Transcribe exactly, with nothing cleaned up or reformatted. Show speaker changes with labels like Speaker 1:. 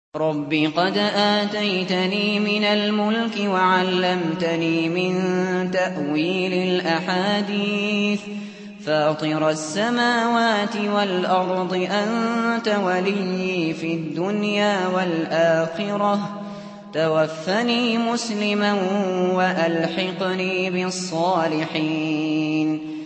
Speaker 1: رَبِّ قَدْ آتَيْتَنِي مِنَ الْمُلْكِ وَعَلَّمْتَنِي مِن تَأْوِيلِ الْأَحَادِيثِ فَاطِرَ السَّمَاوَاتِ وَالْأَرْضِ أَنتَ وَلِيِّي فِي الدُّنْيَا وَالْآخِرَةِ ۖ تَوَفَّنِي مُسْلِمًا وَأَلْحِقْنِي بِالصَّالِحِينَ